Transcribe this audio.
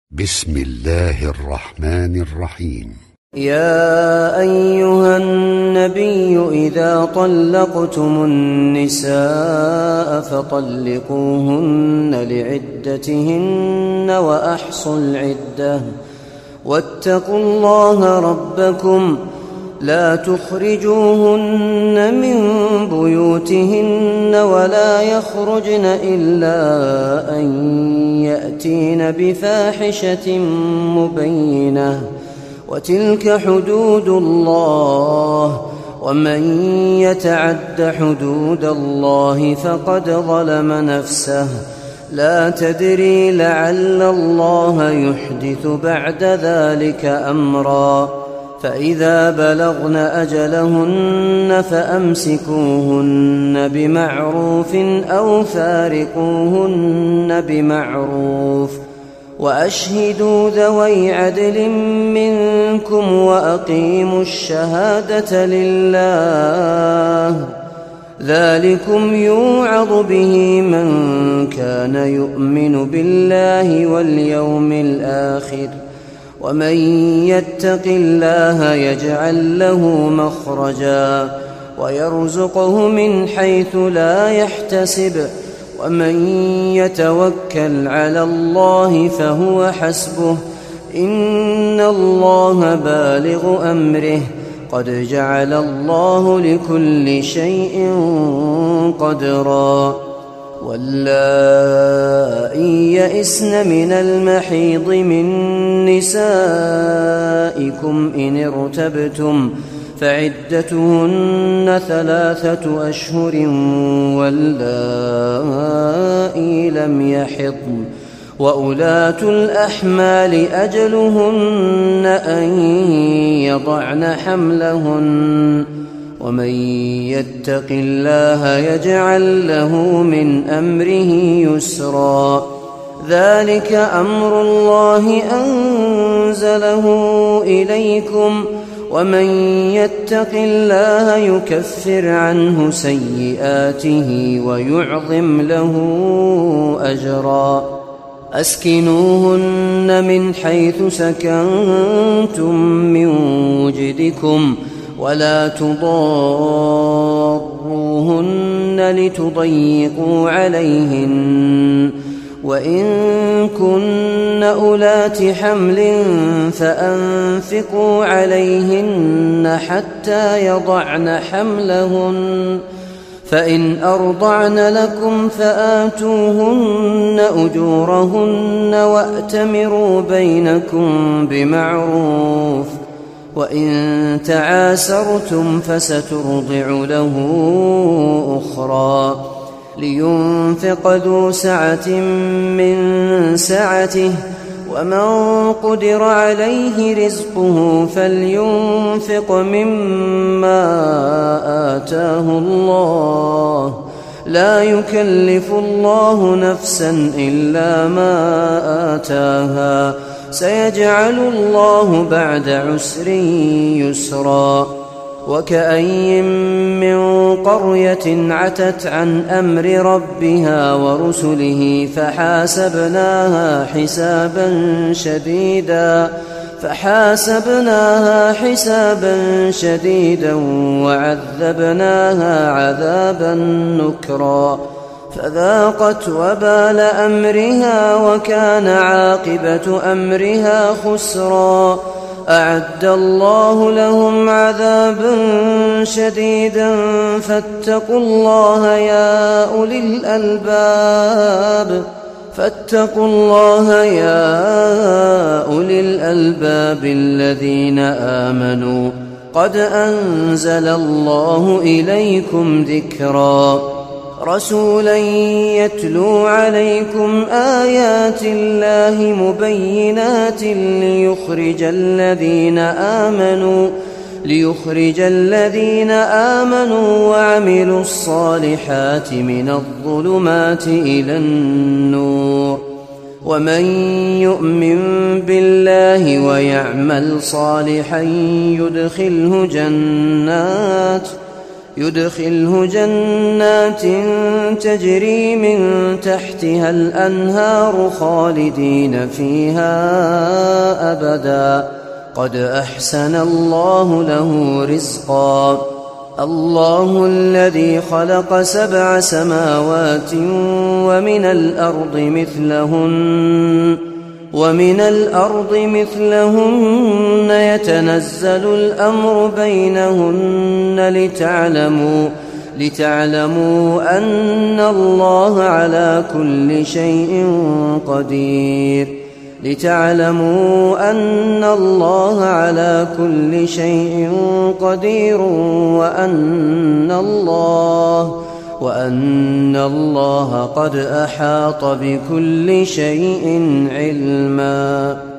بسم الله الرحمن الرحيم. يا أيها النبي إذا طلقتم النساء فطلقوهن لعدتهن وأحصوا العدة واتقوا الله ربكم لا تخرجوهن من بيوتهن ولا يخرجن إلا أن يأتين بفاحشة مبينة وتلك حدود الله ومن يتعد حدود الله فقد ظلم نفسه لا تدري لعل الله يحدث بعد ذلك أمرا فإذا بلغن أجلهن فأمسكوهن بمعروف أو فارقوهن بمعروف وأشهدوا ذوي عدل منكم وأقيموا الشهادة لله ذلكم يوعظ به من كان يؤمن بالله واليوم الآخر ومن يتق الله يجعل له مخرجا ويرزقه من حيث لا يحتسب ومن يتوكل على الله فهو حسبه إن الله بالغ أمره قد جعل الله لكل شيء قدرا واللائي يئسن من المحيض من نسائكم إن ارتبتم فعدتهن 3 أشهر واللائي لم يحضن وأولاة الأحمال أجلهن أن يضعن حملهن ومن يتق الله يجعل له من أمره يسرا ذلك أمر الله أنزله إليكم ومن يتق الله يكفر عنه سيئاته ويعظم له أجرا أسكنوهن من حيث سكنتم من وجدكم ولا تضاروهن لتضيقوا عليهن وإن كن أولات حمل فأنفقوا عليهن حتى يضعن حملهن فإن أرضعن لكم فآتوهن أجورهن وأتمروا بينكم بمعروف وإن تعاسرتم فسترضع له أخرى لينفق ذو سعة من سعته ومن قدر عليه رزقه فلينفق مما آتاه الله لا يكلف الله نفسا إلا ما آتاها سيجعل الله بعد عسر يسرا وكأي من قرية عتت عن أمر ربها ورسله فحاسبناها حسابا شديدا وعذبناها عذابا نكرا فذاقت وبال أمرها وكان عاقبة أمرها خسرا أعد الله لهم عذابا شديدا فاتقوا الله يا أولي الألباب الذين آمنوا قد أنزل الله إليكم ذكرا رسولا يتلو عليكم آيات الله مبينات ليخرج الذين آمنوا وعملوا الصالحات من الظلمات إلى النور ومن يؤمن بالله ويعمل صالحا يدخله جنات تجري من تحتها الأنهار خالدين فيها أبدا قد أحسن الله له رزقا الله الذي خلق 7 سماوات ومن الأرض مثلهن يتنزل الأمر بينهن لتعلموا أن الله على كل شيء قدير وأن الله قد أحاط بكل شيء علما.